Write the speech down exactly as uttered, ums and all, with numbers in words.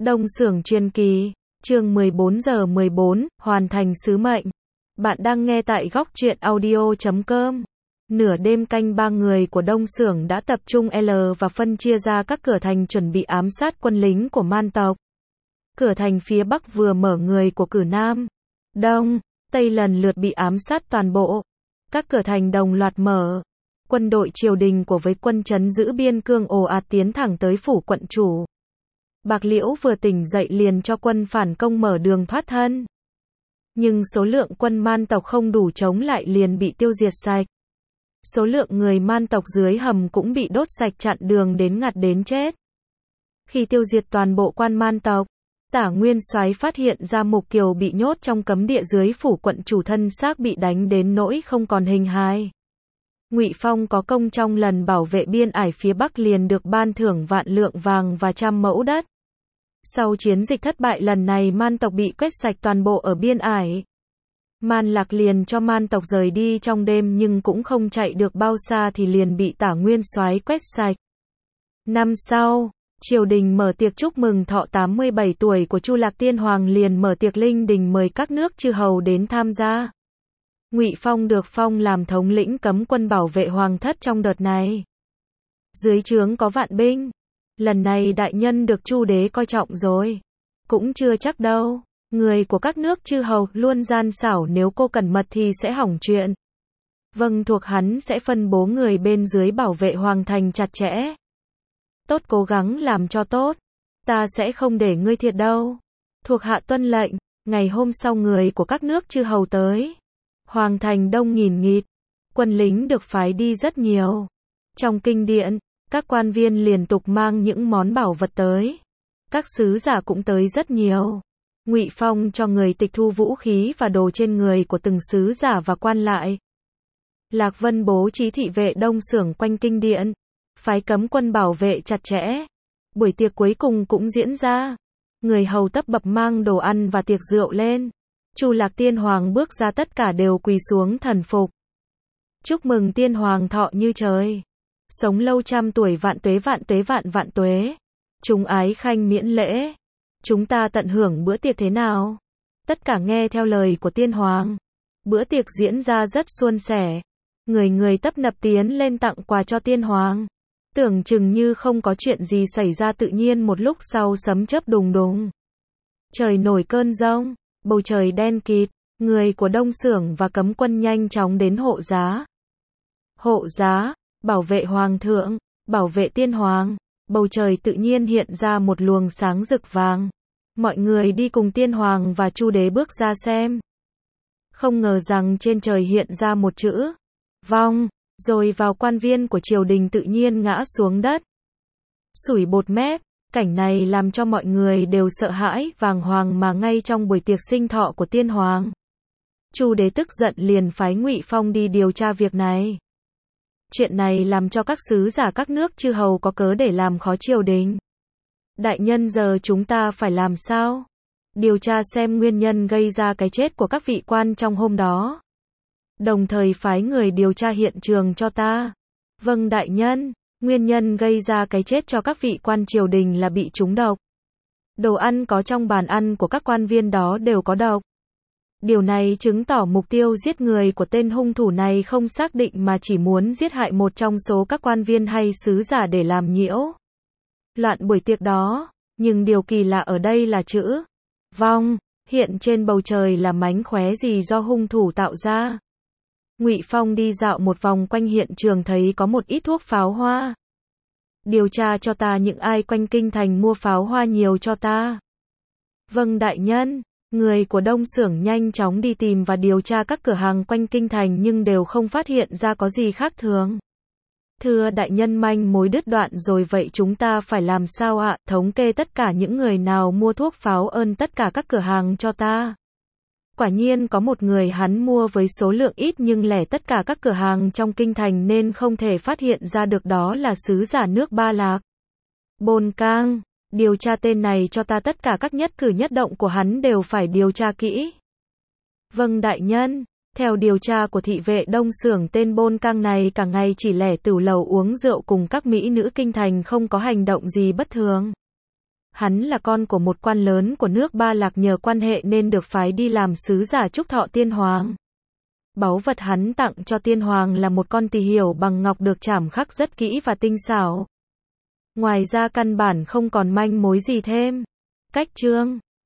Đông Xưởng Truyền Kỳ, chương mười bốn giờ mười bốn, hoàn thành sứ mệnh. Bạn đang nghe tại góc truyện audio chấm com. Nửa đêm canh ba người của Đông Xưởng đã tập trung L và phân chia ra các cửa thành chuẩn bị ám sát quân lính của Man tộc. Cửa thành phía Bắc vừa mở, người của cử Nam, Đông, Tây lần lượt bị ám sát toàn bộ. Các cửa thành đồng loạt mở. Quân đội triều đình của với quân trấn giữ biên cương ồ ạt tiến thẳng tới phủ quận chủ. Bạc Liễu vừa tỉnh dậy liền cho quân phản công mở đường thoát thân. Nhưng số lượng quân Man tộc không đủ chống lại liền bị tiêu diệt sạch. Số lượng người Man tộc dưới hầm cũng bị đốt sạch, chặn đường đến ngạt đến chết. Khi tiêu diệt toàn bộ quan Man tộc, Tả Nguyên Soái phát hiện ra Mục Kiều bị nhốt trong cấm địa dưới phủ quận chủ, thân xác bị đánh đến nỗi không còn hình hài. Ngụy Phong có công trong lần bảo vệ biên ải phía Bắc liền được ban thưởng vạn lượng vàng và trăm mẫu đất. Sau chiến dịch thất bại lần này, Man tộc bị quét sạch toàn bộ ở biên ải. Man Lạc liền cho Man tộc rời đi trong đêm, nhưng cũng không chạy được bao xa thì liền bị Tả Nguyên Soái quét sạch. Năm sau, triều đình mở tiệc chúc mừng thọ tám mươi bảy tuổi của Chu Lạc Tiên Hoàng, liền mở tiệc linh đình mời các nước chư hầu đến tham gia. Ngụy Phong được phong làm thống lĩnh cấm quân bảo vệ hoàng thất trong đợt này. Dưới trướng có vạn binh. Lần này đại nhân được Chu đế coi trọng rồi. Cũng chưa chắc đâu. Người của các nước chư hầu luôn gian xảo, nếu cô cẩn mật thì sẽ hỏng chuyện. Vâng, thuộc hắn sẽ phân bố người bên dưới bảo vệ hoàng thành chặt chẽ. Tốt, cố gắng làm cho tốt. Ta sẽ không để ngươi thiệt đâu. Thuộc hạ tuân lệnh. Ngày hôm sau người của các nước chư hầu tới. Hoàng thành đông nghìn nghịt. Quân lính được phái đi rất nhiều. Trong kinh điện, các quan viên liên tục mang những món bảo vật tới. Các sứ giả cũng tới rất nhiều. Ngụy Phong cho người tịch thu vũ khí và đồ trên người của từng sứ giả và quan lại. Lạc Vân bố trí thị vệ Đông Xưởng quanh kinh điện, phái cấm quân bảo vệ chặt chẽ. Buổi tiệc cuối cùng cũng diễn ra. Người hầu tấp bập mang đồ ăn và tiệc rượu lên. Chu Lạc Tiên Hoàng bước ra, tất cả đều quỳ xuống thần phục. Chúc mừng Tiên Hoàng thọ như trời. Sống lâu trăm tuổi, vạn tuế vạn tuế vạn vạn tuế. Chúng ái khanh miễn lễ. Chúng ta tận hưởng bữa tiệc thế nào? Tất cả nghe theo lời của Tiên Hoàng. Bữa tiệc diễn ra rất suôn sẻ. Người người tấp nập tiến lên tặng quà cho Tiên Hoàng. Tưởng chừng như không có chuyện gì xảy ra, tự nhiên một lúc sau sấm chớp đùng đùng. Trời nổi cơn giông, bầu trời đen kịt. Người của Đông Xưởng và cấm quân nhanh chóng đến hộ giá. Hộ giá, bảo vệ hoàng thượng, bảo vệ Tiên Hoàng. Bầu trời tự nhiên hiện ra một luồng sáng rực vàng. Mọi người đi cùng Tiên Hoàng và Chu đế bước ra xem. Không ngờ rằng trên trời hiện ra một chữ vong, rồi vào quan viên của triều đình tự nhiên ngã xuống đất. Sủi bọt mép. Cảnh này làm cho mọi người đều sợ hãi. Vàng hoàng mà ngay trong buổi tiệc sinh thọ của Tiên Hoàng. Chu đế tức giận liền phái Ngụy Phong đi điều tra việc này. Chuyện này làm cho các sứ giả các nước chư hầu có cớ để làm khó triều đình. Đại nhân, giờ chúng ta phải làm sao? Điều tra xem nguyên nhân gây ra cái chết của các vị quan trong hôm đó. Đồng thời phái người điều tra hiện trường cho ta. Vâng đại nhân. Nguyên nhân gây ra cái chết cho các vị quan triều đình là bị trúng độc. Đồ ăn có trong bàn ăn của các quan viên đó đều có độc. Điều này chứng tỏ mục tiêu giết người của tên hung thủ này không xác định, mà chỉ muốn giết hại một trong số các quan viên hay sứ giả để làm nhiễu loạn buổi tiệc đó. Nhưng điều kỳ lạ ở đây là chữ vong hiện trên bầu trời là mánh khóe gì do hung thủ tạo ra. Ngụy Phong đi dạo một vòng quanh hiện trường, thấy có một ít thuốc pháo hoa. Điều tra cho ta những ai quanh kinh thành mua pháo hoa nhiều cho ta. Vâng đại nhân. Người của Đông Xưởng nhanh chóng đi tìm và điều tra các cửa hàng quanh kinh thành, nhưng đều không phát hiện ra có gì khác thường. Thưa đại nhân, manh mối đứt đoạn rồi, vậy chúng ta phải làm sao ạ? Thống kê tất cả những người nào mua thuốc pháo ơn tất cả các cửa hàng cho ta. Quả nhiên có một người, hắn mua với số lượng ít nhưng lẻ tất cả các cửa hàng trong kinh thành nên không thể phát hiện ra được đó là sứ giả nước Ba Lạc. Bôn Cang, điều tra tên này cho ta, tất cả các nhất cử nhất động của hắn đều phải điều tra kỹ. Vâng đại nhân. Theo điều tra của thị vệ Đông Xưởng, tên Bôn Cang này cả ngày chỉ lẻ tửu lầu uống rượu cùng các mỹ nữ kinh thành, không có hành động gì bất thường. Hắn là con của một quan lớn của nước Ba Lạc, nhờ quan hệ nên được phái đi làm sứ giả chúc thọ tiên hoàng. Báu vật hắn tặng cho tiên hoàng là một con tỳ hiểu bằng ngọc được chảm khắc rất kỹ và tinh xảo. Ngoài ra căn bản không còn manh mối gì thêm. Cách chương